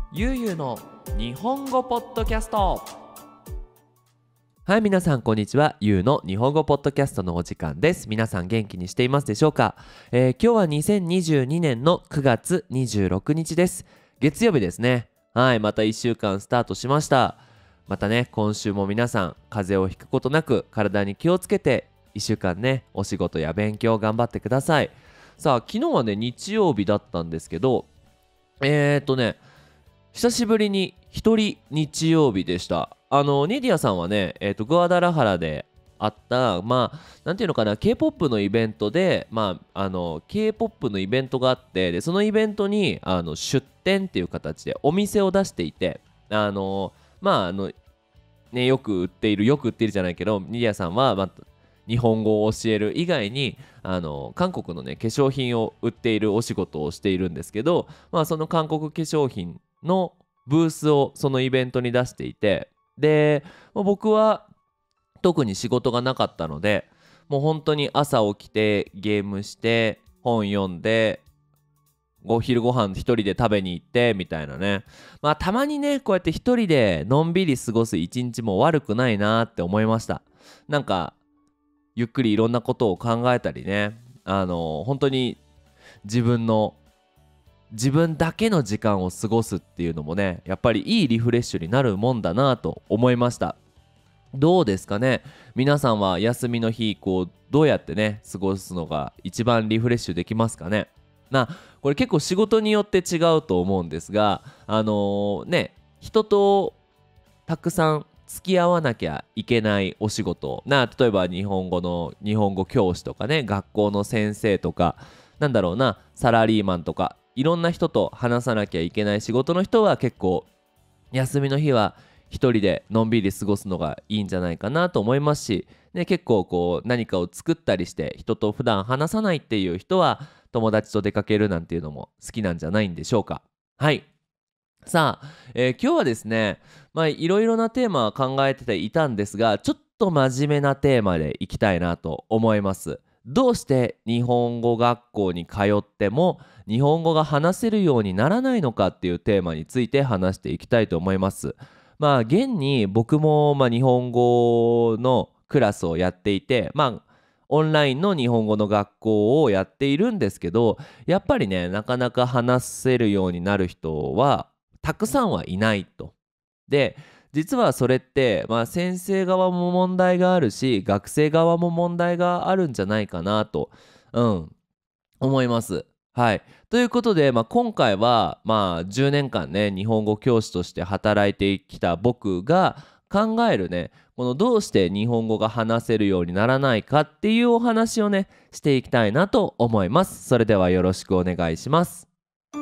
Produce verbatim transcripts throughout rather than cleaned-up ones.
ゆうゆうの日本語ポッドキャスト。はい、皆さんこんにちは。ゆうの日本語ポッドキャストのお時間です。皆さん元気にしていますでしょうか？えー、今日はにせんにじゅうにねんのくがつにじゅうろくにちです。月曜日ですね。はい、またいっしゅうかんスタートしました。またね、今週も皆さん風邪をひくことなく体に気をつけていっしゅうかんね、お仕事や勉強頑張ってください。さあ、昨日はね日曜日だったんですけど、えーっとね久しぶりに一人日曜日でした。あのニディアさんはね、えー、とグアダラハラであったまあなんていうのかな、 K-ポップ のイベントで、まああの K-ポップ のイベントがあって、でそのイベントにあの出店っていう形でお店を出していて、あのまああのねよく売っているよく売っているじゃないけど、ニディアさんは、まあ、日本語を教える以外にあの韓国のね化粧品を売っているお仕事をしているんですけど、まあ、その韓国化粧品のブースをそのイベントに出していて、で僕は特に仕事がなかったので、もう本当に朝起きてゲームして本読んでお昼ご飯一人で食べに行ってみたいなね。まあたまにねこうやって一人でのんびり過ごす一日も悪くないなって思いました。なんかゆっくりいろんなことを考えたりね、あの本当に自分の自分だけの時間を過ごすっていうのもね、やっぱりいいリフレッシュになるもんだなと思いました。どうですかね、皆さんは休みの日こうどうやってね過ごすのが一番リフレッシュできますかね。なこれ結構仕事によって違うと思うんですが、あのーね人とたくさん付き合わなきゃいけないお仕事な、例えば日本語の日本語教師とかね、学校の先生とか、なんだろうな、サラリーマンとかいろんな人と話さなきゃいけない仕事の人は結構休みの日は一人でのんびり過ごすのがいいんじゃないかなと思いますし、ね、結構こう何かを作ったりして人と普段話さないっていう人は友達と出かけるなんていうのも好きなんじゃないんでしょうか。はい、さあ、えー今日はですね、まあいろいろなテーマは考えてていたんですが、ちょっと真面目なテーマでいきたいなと思います。どうして日本語学校に通っても日本語が話せるようにならないのかっていうテーマについて話していきたいと思います。まあ現に僕もまあ日本語のクラスをやっていて、まあオンラインの日本語の学校をやっているんですけど、やっぱりねなかなか話せるようになる人はたくさんはいないと。で実はそれって、まあ、先生側も問題があるし学生側も問題があるんじゃないかなと、うん、思います。はい、ということで、まあ、今回は、まあ、じゅうねんかんね日本語教師として働いてきた僕が考えるね、このどうして日本語が話せるようにならないかっていうお話をねしていきたいなと思います。それではよろしくお願いします。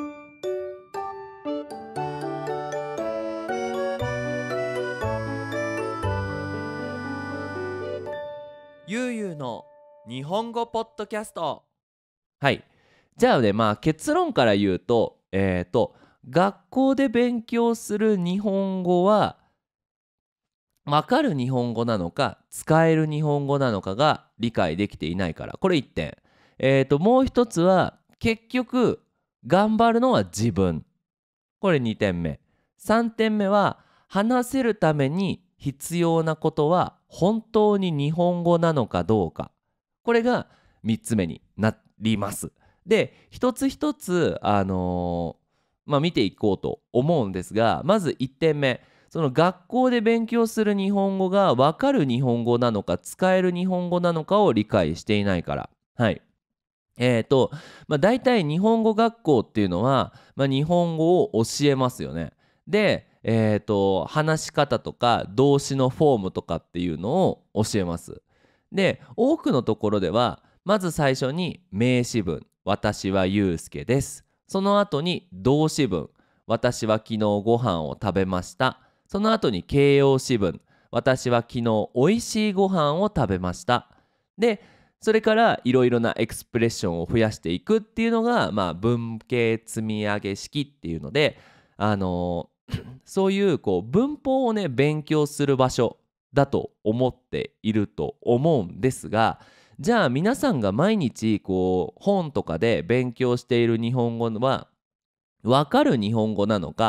ゆうゆうの日本語ポッドキャスト。はい、じゃあね、まあ結論から言うと、えっ、と学校で勉強する日本語はわかる日本語なのか使える日本語なのかが理解できていないから、これいってん。えっ、ともう一つは結局頑張るのは自分、これにてんめ。さんてんめは話せるために必要なことは本当に日本語なのかどうか、これがみっつめになります。で一つ一つ、あのーまあ、見ていこうと思うんですが、まずいってんめ、その学校で勉強する日本語が分かる日本語なのか使える日本語なのかを理解していないから。はい、えーとまあ、大体日本語学校っていうのは、まあ、日本語を教えますよね。で、えーと話し方とか動詞のフォームとかっていうのを教えます。で多くのところではまず最初に名詞文「私はゆうすけです」、その後に動詞文「私は昨日ご飯を食べました」、その後に形容詞文「私は昨日おいしいご飯を食べました」でそれからいろいろなエクスプレッションを増やしていくっていうのが、まあ、文系積み上げ式っていうので、あのーそういうこう文法をね勉強する場所だと思っていると思うんですが、じゃあ皆さんが毎日こう本とかで勉強している日本語は分かる日本語なのか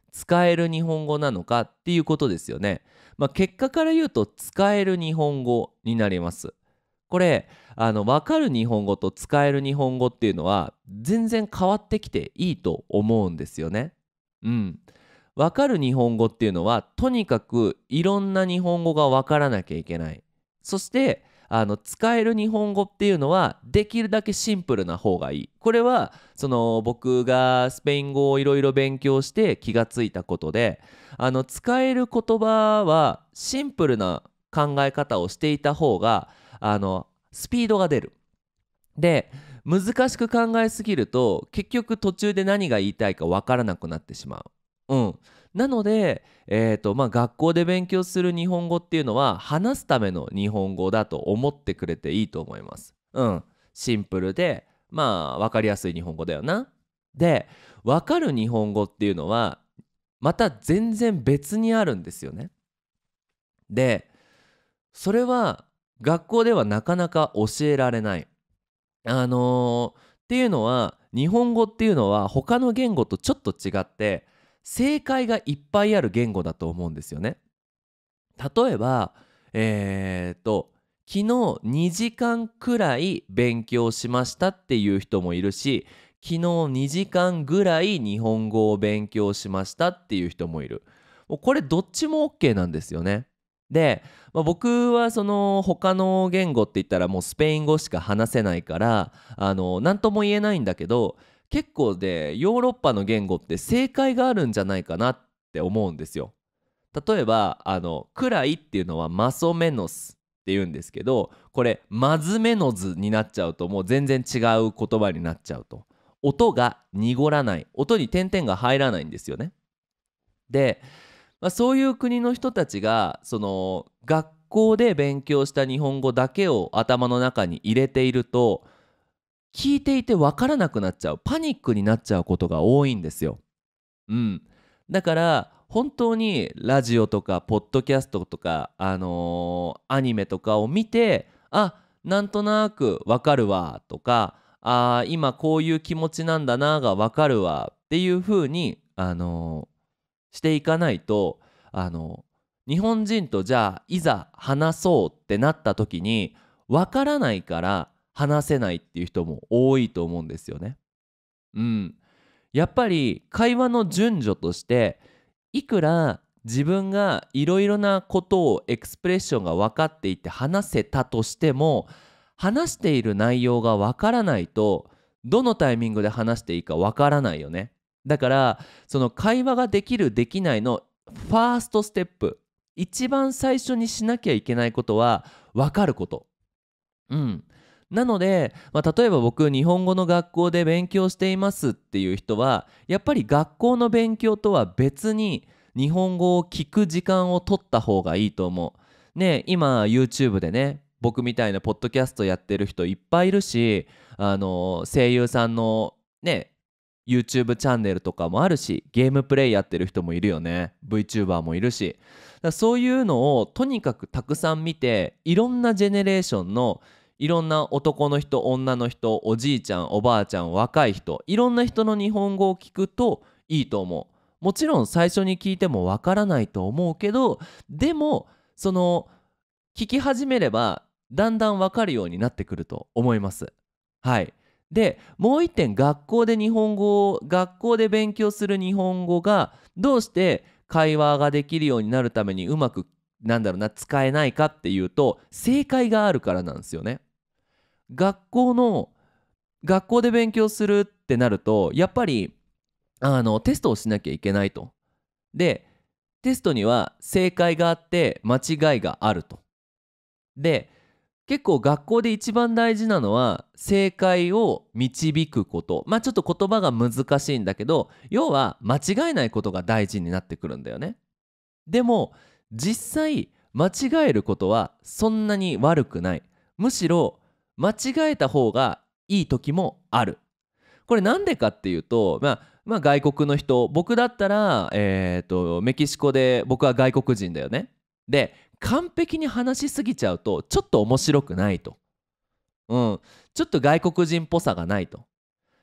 使える日本語なのかっていうことですよね。まあ、結果から言うと使える日本語になります。これあの分かる日本語と使える日本語っていうのは全然変わってきていいと思うんですよね。うん。分かる日本語っていうのはとにかくいろんな日本語が分からなきゃいけない。そしてあの使える日本語っていうのはできるだけシンプルな方がいい。これはその僕がスペイン語をいろいろ勉強して気がついたことで、あの使える言葉はシンプルな考え方をしていた方があのスピードが出る。で難しく考えすぎると結局途中で何が言いたいかわからなくなってしまう。うん、なので、えーとまあ、学校で勉強する日本語っていうのは話すための日本語だと思ってくれていいと思います。うん、シンプルでまあ分かりやすい日本語だよな。で分かる日本語っていうのはまた全然別にあるんですよね。でそれは学校ではなかなか教えられない。あのーっていうのは日本語っていうのは他の言語とちょっと違って正解がいっぱいある言語だと思うんですよね。例えばえー、と昨日にじかんくらい勉強しましたっていう人もいるし、昨日にじかんぐらい日本語を勉強しましたっていう人もいる。もうこれどっちも OK なんですよね。で、まあ、僕はその他の言語って言ったらもうスペイン語しか話せないからあの何とも言えないんだけど、結構でヨーロッパの言語って正解があるんじゃないかなって思うんですよ。例えばあの「くらい」っていうのはマソメノスって言うんですけど、これマズメノズになっちゃうともう全然違う言葉になっちゃうと。音が濁らない、音に点々が入らないんですよね。で、まあ、そういう国の人たちがその学校で勉強した日本語だけを頭の中に入れていると聞いていて分からなくなっちゃう、パニックになっちゃうことが多いんですよ。うん、だから本当にラジオとかポッドキャストとか、あのーアニメとかを見て、あ、なんとなくわかるわとか、あー今こういう気持ちなんだながわかるわっていう風に、あのーしていかないと、あの日本人とじゃあいざ話そうってなった時にわからないから話せないっていう人も多いと思うんですよね。うん、やっぱり会話の順序としていくら自分がいろいろなことをエクスプレッションが分かっていて話せたとしても話している内容が分からないとどのタイミングで話していいか分からないよね。だからその会話ができるできないのファーストステップ、一番最初にしなきゃいけないことは分かること。うん、なので、まあ、例えば僕日本語の学校で勉強していますっていう人はやっぱり学校の勉強とは別に日本語を聞く時間を取った方がいいと思う。ね、今 YouTube でね僕みたいなポッドキャストやってる人いっぱいいるし、あの声優さんのね YouTube チャンネルとかもあるし、ゲームプレイやってる人もいるよね。 VTuber もいるし、だからそういうのをとにかくたくさん見ていろんなジェネレーションのいろんな男の人女の人おじいちゃんおばあちゃん若い人いろんな人の日本語を聞くといいと思う。もちろん最初に聞いてもわからないと思うけど、でもその聞き始めればだんだんわかるようになってくると思います。はい。でもう一点、学校で日本語を学校で勉強する日本語がどうして会話ができるようになるためにうまくなんだろうな使えないかっていうと正解があるからなんですよね。学校の学校で勉強するってなるとやっぱりあのテストをしなきゃいけないと。でテストには正解があって間違いがあると。で結構学校で一番大事なのは正解を導くこと。まあちょっと言葉が難しいんだけど要は間違えないことが大事になってくるんだよね。でも実際間違えることはそんなに悪くない。むしろ間違えた方がいい時もある。これなんでかっていうと、まあ、まあ外国の人、僕だったら、えーとメキシコで僕は外国人だよね。で完璧に話しすぎちゃうとちょっと面白くないと。うん、ちょっと外国人っぽさがないと。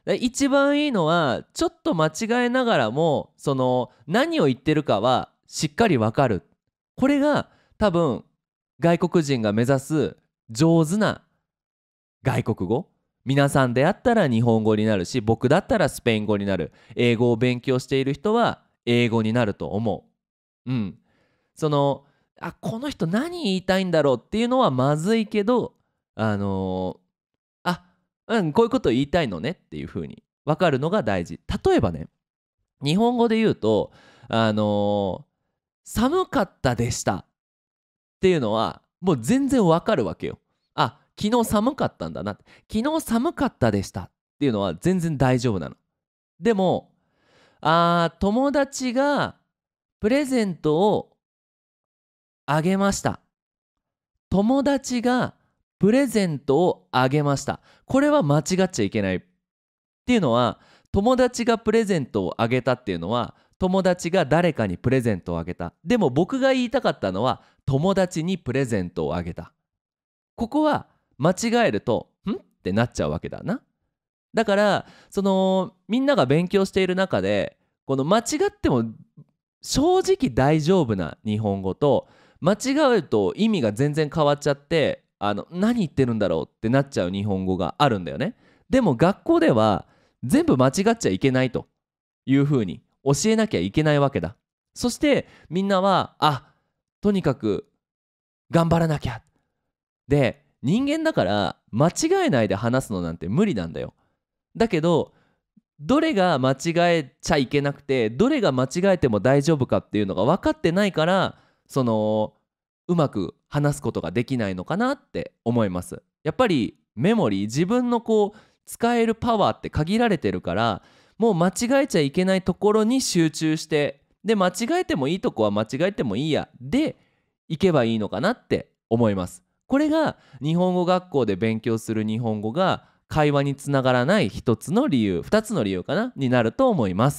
で一番いいのはちょっと間違えながらもその何を言ってるかはしっかりわかる。これが多分外国人が目指す上手な外国語。皆さんであったら日本語になるし、僕だったらスペイン語になる。英語を勉強している人は英語になると思う。うん。そのあこの人何言いたいんだろうっていうのはまずいけど、あのーあうんこういうこと言いたいのねっていう風に分かるのが大事。例えばね、日本語で言うとあのー寒かったでしたっていうのはもう全然わかるわけよ。あ、昨日寒かったんだな。昨日寒かったでしたっていうのは全然大丈夫なの。でも、あー友達がプレゼントをあげました。友達がプレゼントをあげました。これは間違っちゃいけない。っていうのは、友達がプレゼントをあげたっていうのは、友達が誰かにプレゼントをあげた。でも僕が言いたかったのは、友達にプレゼントをあげた。ここは間違えると、んってなっちゃうわけだな。だから、その、みんなが勉強している中で、この間違っても正直大丈夫な日本語と、間違うと意味が全然変わっちゃって、あの、何言ってるんだろうってなっちゃう日本語があるんだよね。でも学校では全部間違っちゃいけないというふうに教えなきゃいけないわけだ。そしてみんなは、あ、とにかく頑張らなきゃ。で、人間だから間違えないで話すのなんて無理なんだよ。だけど、どれが間違えちゃいけなくて、どれが間違えても大丈夫かっていうのが分かってないから、その、うまく話すことができないのかなって思います。やっぱりメモリー、自分のこう、使えるパワーって限られてるから、もう間違えちゃいけないところに集中して、で、間違えてもいいとこは間違えてもいいや、で、いけばいいのかなって思います。これが日本語学校で勉強する日本語が会話につながらない一つの理由、二つの理由かなになると思います。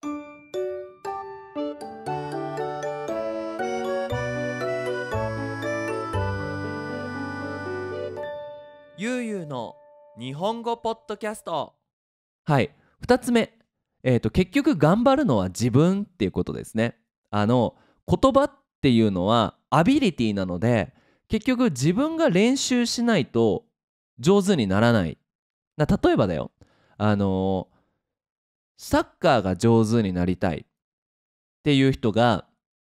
ゆうゆうの日本語ポッドキャスト。はい、二つ目、えーと結局頑張るのは自分っていうことですね。あの言葉っていうのはアビリティなので、結局自分が練習しないと上手にならない。な例えばだよ、あのーサッカーが上手になりたいっていう人が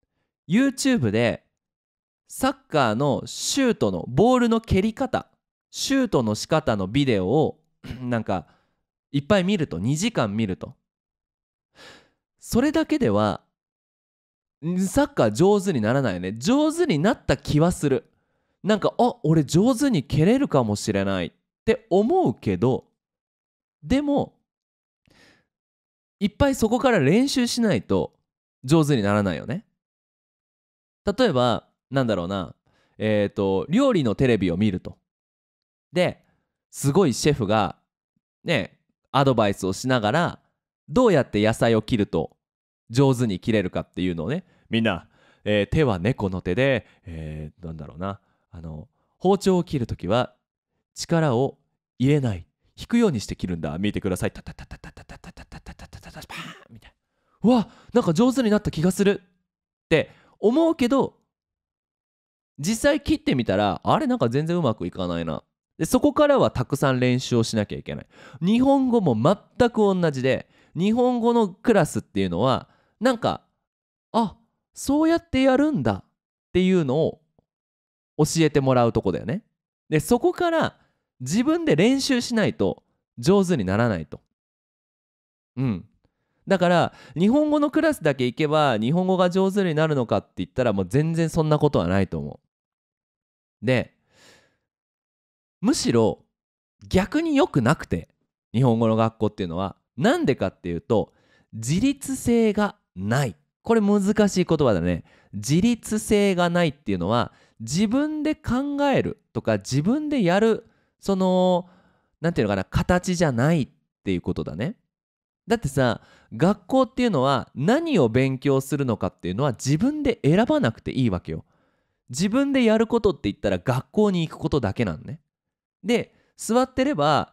YouTube でサッカーのシュートのボールの蹴り方、シュートの仕方のビデオをなんかいっぱい見ると、にじかん見ると、それだけではサッカー上手にならないよね。上手になった気はする。なんか、あ、俺上手に蹴れるかもしれないって思うけど、でもいっぱいそこから練習しないと上手にならないよね。例えばなんだろうな、えっと料理のテレビを見ると、ですごいシェフがねアドバイスをしながら、どうやって野菜を切ると上手に切れるかっていうのをね、みんな、えー手は猫の手で、えーなんだろうな、あの包丁を切るときは力を入れない、引くようにして切るんだ、見てください、タタタタタタタタタタタタタタタパーンみたいな、うわなんか上手になった気がするって思うけど、実際切ってみたらあれなんか全然うまくいかないな。でそこからはたくさん練習をしなきゃいけない。日本語も全く同じで、日本語のクラスっていうのはなんか、あ、そうやってやるんだっていうのを教えてもらうとこだよね。でそこから自分で練習しないと上手にならないと。うんだから日本語のクラスだけ行けば日本語が上手になるのかって言ったら、もう全然そんなことはないと思う。でむしろ逆に良くなくて、日本語の学校っていうのはなんでかっていうと、自立性がない。これ難しい言葉だね。自立性がないっていうのは、自分で考えるとか自分でやる、そのなんていうのかな、形じゃないっていうことだね。だってさ、学校っていうのは何を勉強するのかっていうのは自分で選ばなくていいわけよ。自分でやることって言ったら学校に行くことだけなのね。で座ってれば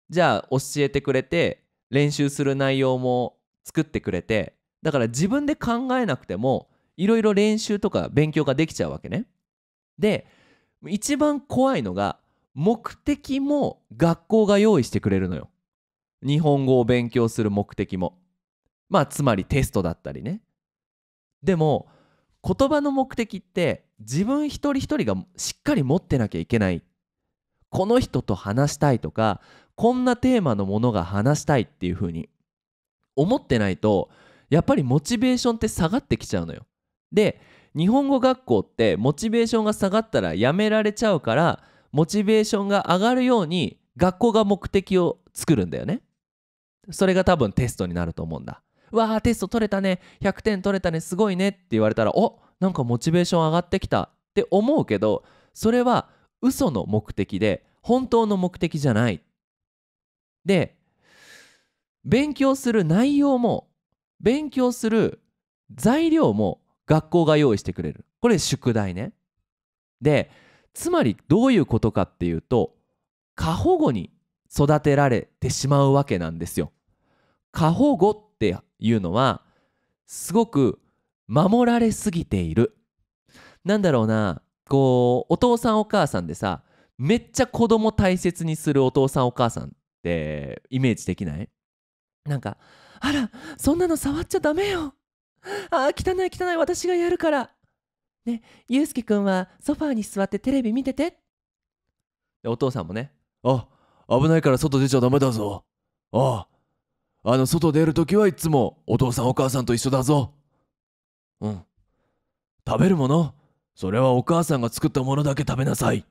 じゃあ教えてくれて練習する内容も作ってくれて、だから自分で考えなくてもいろいろ練習とか勉強ができちゃうわけね。で一番怖いのが目的も学校が用意してくれるのよ。日本語を勉強する目的も、まあつまりテストだったりね。でも言葉の目的って自分一人一人がしっかり持ってなきゃいけない。この人と話したいとか、こんなテーマのものが話したいっていう風に思ってないと、やっぱりモチベーションって下がってきちゃうのよ。で日本語学校ってモチベーションが下がったらやめられちゃうから、モチベーションが上がるように学校が目的を作るんだよね。それが多分テストになると思うんだ。わあテスト取れたね、ひゃくてん取れたね、すごいねって言われたら、おなんかモチベーション上がってきたって思うけど、それは嘘の目的で本当の目的じゃない。で勉強する内容も勉強する材料も学校が用意してくれる。これ宿題ね。でつまりどういうことかっていうと、過保護に育てられてしまうわけなんですよ。過保護っていうのはすごく守られすぎている。なんだろうな、こうお父さんお母さんでさ、めっちゃ子供大切にするお父さんお母さんってイメージできない？なんか、あらそんなの触っちゃダメよ、あー汚い汚い、私がやるからね、ゆうすけくんはソファーに座ってテレビ見てて。でお父さんもね、あ危ないから外出ちゃダメだぞ、あああの外出るときはいつもお父さんお母さんと一緒だぞ、うん、食べるものそれはお母さんが作ったものだけ食べなさい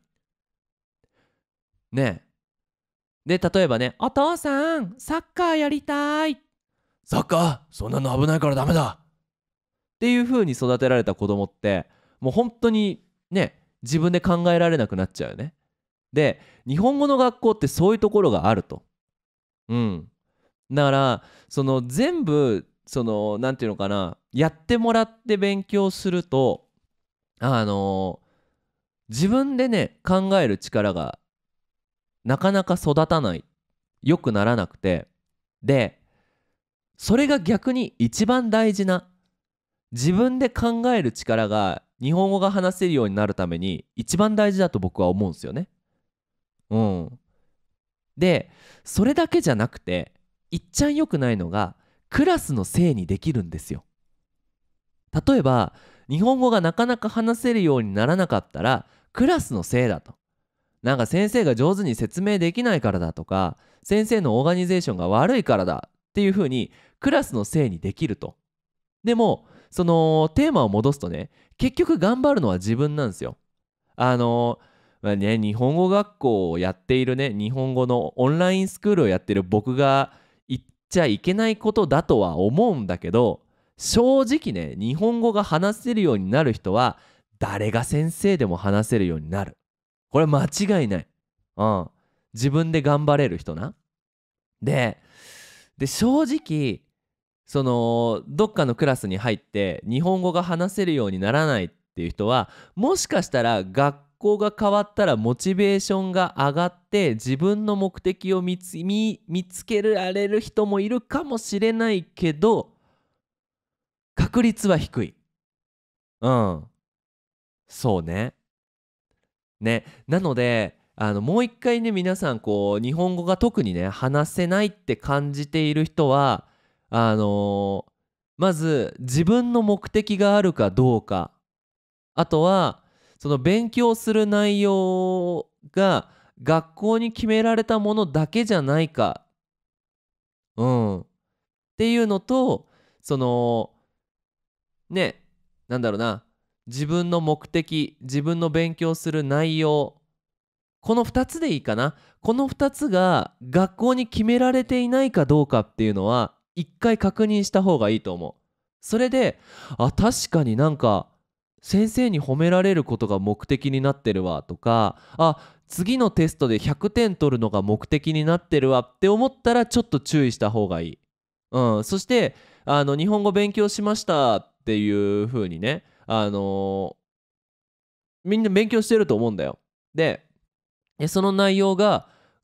ね。えで例えばね、お父さんサッカーやりたい、サッカーそんなの危ないからダメだっていう風に育てられた子供って、もう本当にね自分で考えられなくなっちゃうよね。で日本語の学校ってそういうところがあると。うんだからその全部そのなんていうのかな、やってもらって勉強すると、あの自分でね考える力がなかなか育たない、良くならなくて、でそれが逆に一番大事な、自分で考える力が日本語が話せるようになるために一番大事だと僕は思うんですよね。うんでそれだけじゃなくて、いっちゃん良くないのがクラスのせいにできるんですよ。例えば日本語がなかなか話せるようにならなかったらクラスのせいだと、なんか先生が上手に説明できないからだとか、先生のオーガニゼーションが悪いからだっていうふうにクラスのせいにできると。でもそのテーマを戻すとね、結局頑張るのは自分なんですよ。あのまあね、日本語学校をやっているね、日本語のオンラインスクールをやってる僕が言っちゃいけないことだとは思うんだけど、正直ね日本語が話せるようになる人は誰が先生でも話せるようになる。これ間違いない。うん、自分で頑張れる人な。でで正直そのどっかのクラスに入って日本語が話せるようにならないっていう人は、もしかしたら学校が変わったらモチベーションが上がって自分の目的を見つ、見、見つけられる人もいるかもしれないけど、確率は低い。うんそうね。ねなのであのもう一回ね、皆さんこう日本語が特にね話せないって感じている人は、あのーまず自分の目的があるかどうか、あとはその勉強する内容が学校に決められたものだけじゃないか、うんっていうのと、そのねなんだろうな、自分の目的、自分の勉強する内容、このふたつでいいかな。このふたつが学校に決められていないかどうかっていうのは一回確認した方がいいと思う。それで、あ、確かになんか先生に褒められることが目的になってるわとか、あ、次のテストでひゃくてん取るのが目的になってるわって思ったらちょっと注意した方がいい。うん、そしてあの日本語勉強しましたっていう風にね、あのみんな勉強してると思うんだよ。ででその内容が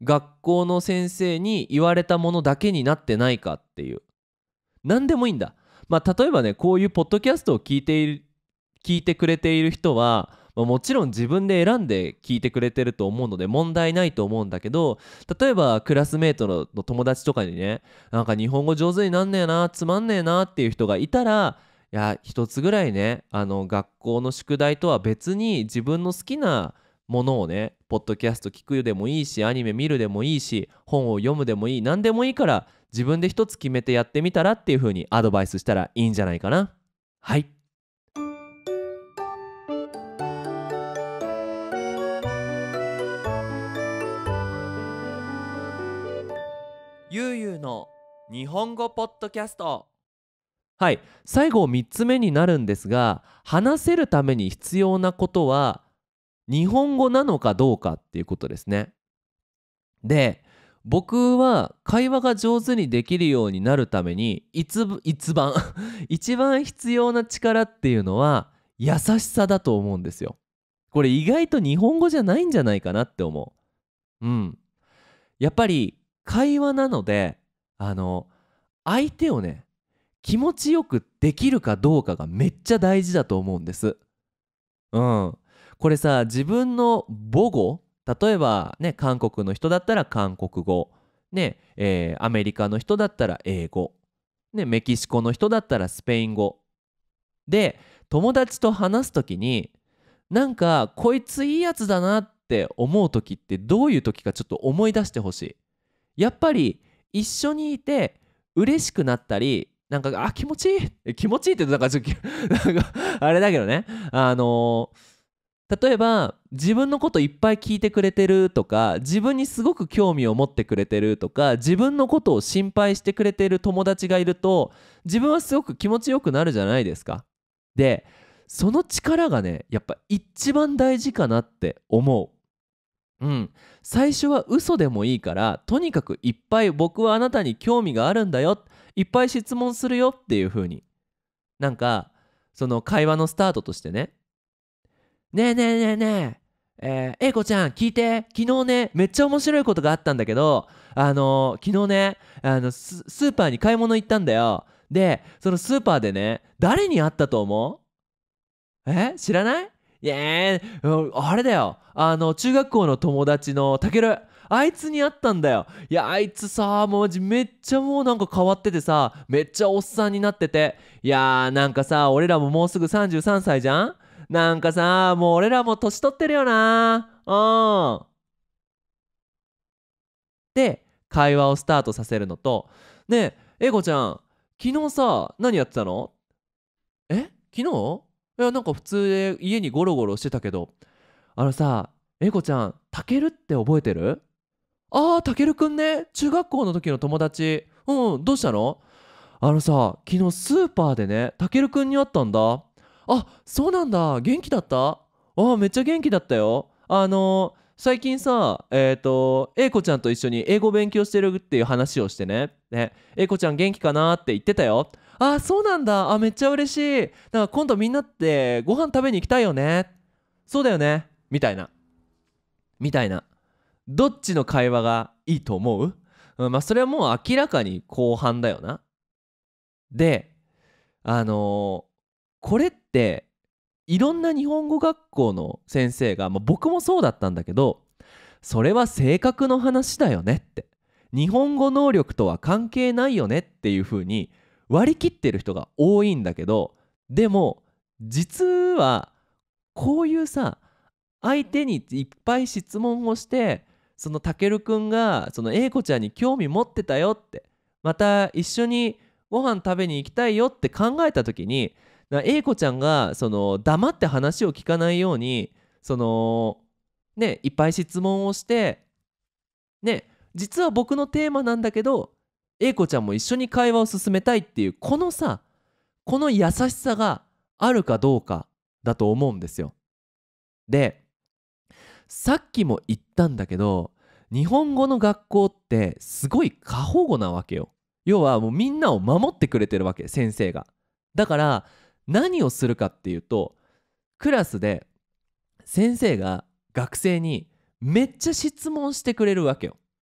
学校の先生に言われたものだけになってないかっていう。何でもいいんだ。まあ例えばね、こういうポッドキャストを聞いている聞いてくれている人は、まあ、もちろん自分で選んで聞いてくれてると思うので問題ないと思うんだけど、例えばクラスメート の, の友達とかにね、なんか日本語上手になんねえな、つまんねえなっていう人がいたら、いや一つぐらいね、あの学校の宿題とは別に自分の好きなものをね、ポッドキャスト聞くでもいいし、アニメ見るでもいいし、本を読むでもいい、何でもいいから自分で一つ決めてやってみたらっていう風にアドバイスしたらいいんじゃないかな。はい。ゆうゆうの日本語ポッドキャスト。はい、最後みっつめになるんですが、話せるために必要なことは日本語なのかどうかっていうことですね。で、僕は会話が上手にできるようになるために一ぶ一番一番必要な力っていうのは優しさだと思うんですよ。これ意外と日本語じゃないんじゃないかなって思う。うん。やっぱり会話なので、あの相手をね、気持ちよくできるかどうかがめっちゃ大事だと思うんです。うん。これさ、自分の母語、例えばね、韓国の人だったら韓国語、ね、えーアメリカの人だったら英語、ね、メキシコの人だったらスペイン語で、友達と話すときに、なんかこいついいやつだなって思うときってどういうときかちょっと思い出してほしい。やっぱり一緒にいて嬉しくなったり、なんかあ気持ちいいえ気持ちいいってなんかちょっとなんかあれだけどね、あのー例えば自分のこといっぱい聞いてくれてるとか、自分にすごく興味を持ってくれてるとか、自分のことを心配してくれてる友達がいると、自分はすごく気持ちよくなるじゃないですか。で、その力がね、やっぱ一番大事かなって思う。うん、最初は嘘でもいいから、とにかくいっぱい僕はあなたに興味があるんだよ、いっぱい質問するよっていう風に、なんかその会話のスタートとしてね、ねえねえねえねえ、えー、A 子ちゃん聞いて、昨日ねめっちゃ面白いことがあったんだけど、あのー昨日ね、あのス、スーパーに買い物行ったんだよ。でそのスーパーでね、誰に会ったと思う？え知らない？いやー、うんあれだよ、あの中学校の友達のたける、あいつに会ったんだよ。いやあいつさ、もうマジめっちゃもうなんか変わっててさ、めっちゃおっさんになってて、いやーなんかさ、俺らももうすぐさんじゅうさんさいじゃん。なんかさ、もう俺らも年取ってるよな。うんで会話をスタートさせるのと、ねえ、えこちゃん、昨日さ、何やってたの？え昨日？いや、なんか普通で家にゴロゴロしてたけど、あのさ、えこちゃん、たけるって覚えてる？ああ、たけるくんね、中学校の時の友達。うん、どうしたの？あのさ、昨日スーパーでね、たけるくんに会ったんだ。あ、そうなんだ、元気だった？ああ、めっちゃ元気だったよ。あのー最近さ、えっ、と、英子ちゃんと一緒に英語勉強してるっていう話をしてね。ね、英子ちゃん元気かなって言ってたよ。あ、そうなんだ。あ、めっちゃ嬉しい。だから今度みんなってご飯食べに行きたいよね。そうだよね。みたいな。みたいな。どっちの会話がいいと思う？うん、まあそれはもう明らかに後半だよな。で、あのーこれっていろんな日本語学校の先生が、まあ、僕もそうだったんだけど、それは性格の話だよねって、日本語能力とは関係ないよねっていう風に割り切ってる人が多いんだけど、でも実はこういうさ、相手にいっぱい質問をして、そのたけるくんがその A 子ちゃんに興味持ってたよって、また一緒にご飯食べに行きたいよって考えた時に、な A 子ちゃんがその黙って話を聞かないように、そのね、いっぱい質問をして、ね、実は僕のテーマなんだけど A 子ちゃんも一緒に会話を進めたいっていう、このさ、この優しさがあるかどうかだと思うんですよ。で、さっきも言ったんだけど、日本語の学校ってすごい過保護なわけよ。要はもうみんなを守ってくれてるわけ、先生が。だから何をするかっていうと、クラスで先生が学生にめっちゃ質問してくれるわけよ。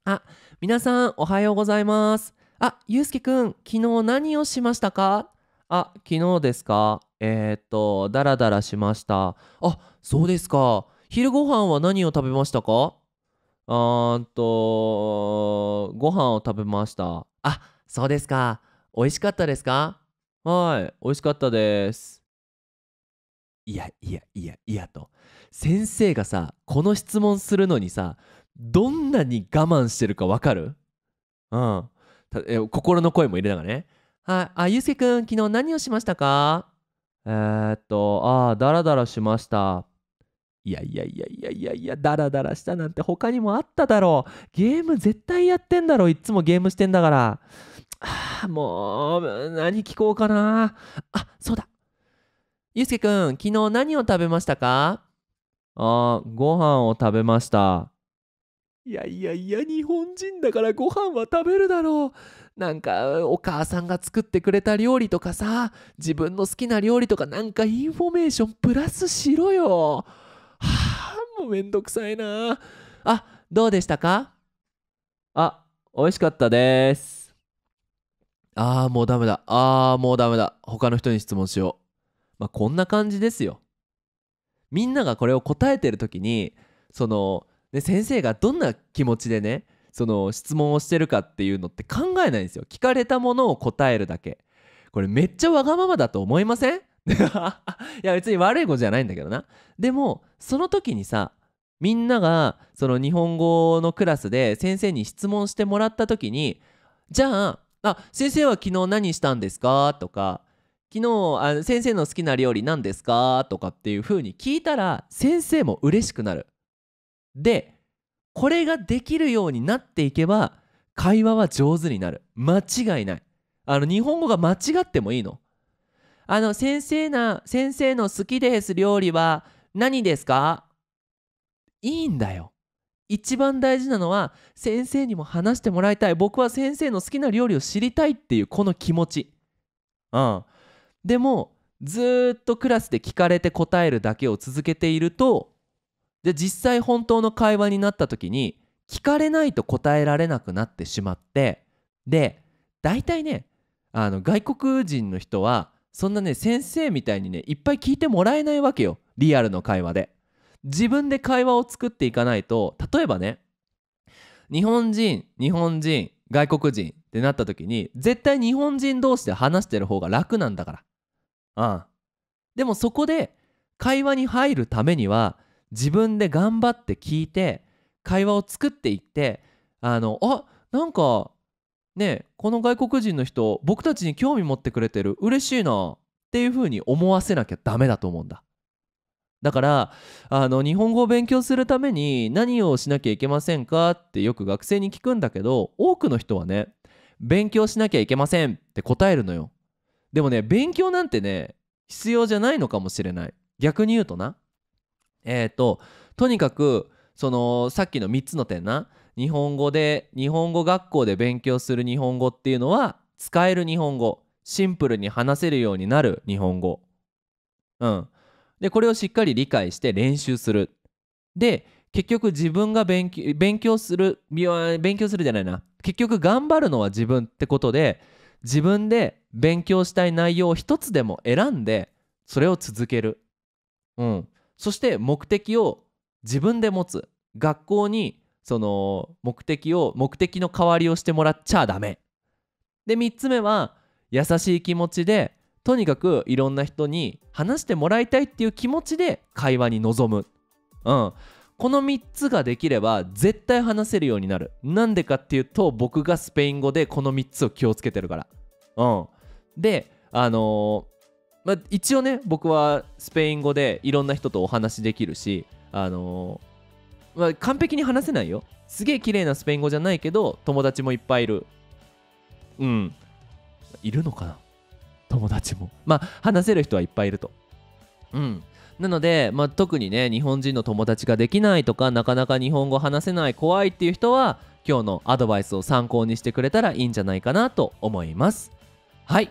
あ、皆さんおはようございます。あ、ゆうすけくん、昨日何をしましたか？あ、昨日ですか？えー、っと、だらだらしました。あ、そうですか。昼ご飯は何を食べましたか？あーんと、ご飯を食べました。あ、そうですか。美味しかったですか？はい、美味しかったです。いやいやいやいやと。先生がさ、この質問するのにさ、どんなに我慢してるかわかる？うん。たえ、心の声も入れながらね。はい、あ、ゆうすけくん、昨日何をしましたか？えーっと、ああ、ダラダラしました。いやいやいやいやいやいや、ダラダラしたなんて他にもあっただろう。ゲーム絶対やってんだろ。いっつもゲームしてんだから。ああ、もう、何聞こうかな。あ、そうだ。ゆうすけくん、昨日何を食べましたか？あー、ご飯を食べました。いやいやいや、日本人だからご飯は食べるだろう。なんか、お母さんが作ってくれた料理とかさ、自分の好きな料理とかなんかインフォメーションプラスしろよ。はあ、もうめんどくさいな。あ、どうでしたか？あ、美味しかったです。あー、もうダメだ。あー、もうダメだ。他の人に質問しよう。まあ、こんな感じですよ。みんながこれを答えてる時にその、ね、先生がどんな気持ちでねその質問をしてるかっていうのって考えないんですよ。聞かれたものを答えるだけ。これめっちゃわがままだと思いません？いや別に悪い子じゃないんだけどな。でもその時にさ、みんながその日本語のクラスで先生に質問してもらった時に、じゃあ「あ、先生は昨日何したんですか？」とか昨日あ先生の好きな料理何ですかとかっていう風に聞いたら先生も嬉しくなる。で、これができるようになっていけば会話は上手になる。間違いない。あの日本語が間違ってもいいの。あの先生な先生の好きです料理は何ですか？いいんだよ。一番大事なのは先生にも話してもらいたい。僕は先生の好きな料理を知りたいっていうこの気持ち。うん。でもずーっとクラスで聞かれて答えるだけを続けていると、で実際本当の会話になった時に聞かれないと答えられなくなってしまって、で大体ね、あの外国人の人はそんなね先生みたいにねいっぱい聞いてもらえないわけよ、リアルの会話で。自分で会話を作っていかないと。例えばね、日本人日本人外国人ってなった時に絶対日本人同士で話してる方が楽なんだから。うん。でもそこで会話に入るためには自分で頑張って聞いて会話を作っていって、あのあなんかねこの外国人の人僕たちに興味持ってくれてる、嬉しいなっていう風に思わせなきゃダメだと思うんだ。だからあの日本語を勉強するために何をしなきゃいけませんかってよく学生に聞くんだけど、多くの人はね勉強しなきゃいけませんって答えるのよ。でもね、勉強なんてね必要じゃないのかもしれない。逆に言うとな、えっ、ととにかくそのさっきのみっつの点な、日本語で日本語学校で勉強する日本語っていうのは使える日本語、シンプルに話せるようになる日本語。うん。でこれをしっかり理解して練習する。で結局自分が勉強勉強するいや勉強するじゃないな、結局頑張るのは自分ってことで、自分で勉強したい内容を一つでも選んでそれを続ける。うん。そして目的を自分で持つ。学校にその目的を目的の代わりをしてもらっちゃダメ。でみっつめは優しい気持ちで、とにかくいろんな人に話してもらいたいっていう気持ちで会話に臨む。うん。このみっつができれば絶対話せるようになる。なんでかっていうと僕がスペイン語でこのみっつを気をつけてるから。うん。であのーまあ、一応ね僕はスペイン語でいろんな人とお話できるし、あのーまあ、完璧に話せないよ。すげえ綺麗なスペイン語じゃないけど友達もいっぱいいる。うん。いるのかな、友達も。まあ話せる人はいっぱいいると。うん。なので、まあ、特にね日本人の友達ができないとかなかなか日本語話せない怖いっていう人は今日のアドバイスを参考にしてくれたらいいんじゃないかなと思います。はい。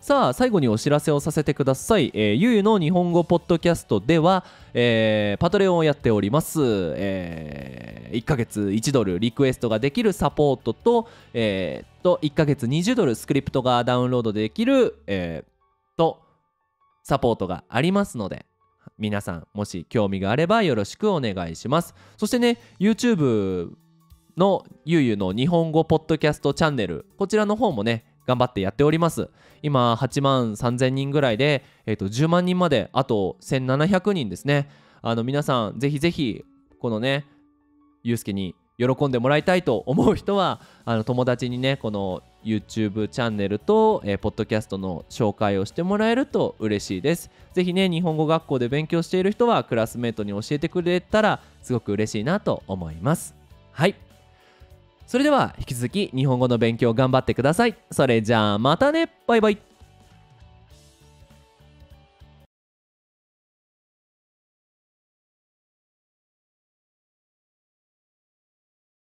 さあ最後にお知らせをさせてください、えー、ゆうゆの日本語ポッドキャストでは、えー、パトレオンをやっております、えー、いっかげついちドルリクエストができるサポートと、えー、といっかげつにじゅうドルスクリプトがダウンロードできる、えー、とサポートがありますので、皆さんもし興味があればよろしくお願いします。そしてね YouTube のゆうゆの日本語ポッドキャストチャンネル、こちらの方もね頑張ってやっております。今はちまんさんぜんにんぐらいで、えー、とじゅうまんにんまであとせんななひゃくにんですね。あの皆さんぜひぜひこのねゆうすけに喜んでもらいたいと思う人はあの友達にねこの YouTube チャンネルと、えー、ポッドキャストの紹介をしてもらえると嬉しいです。ぜひね日本語学校で勉強している人はクラスメートに教えてくれたらすごく嬉しいなと思います。はい、それでは引き続き日本語の勉強頑張ってください。それじゃあまたね、バイバイ。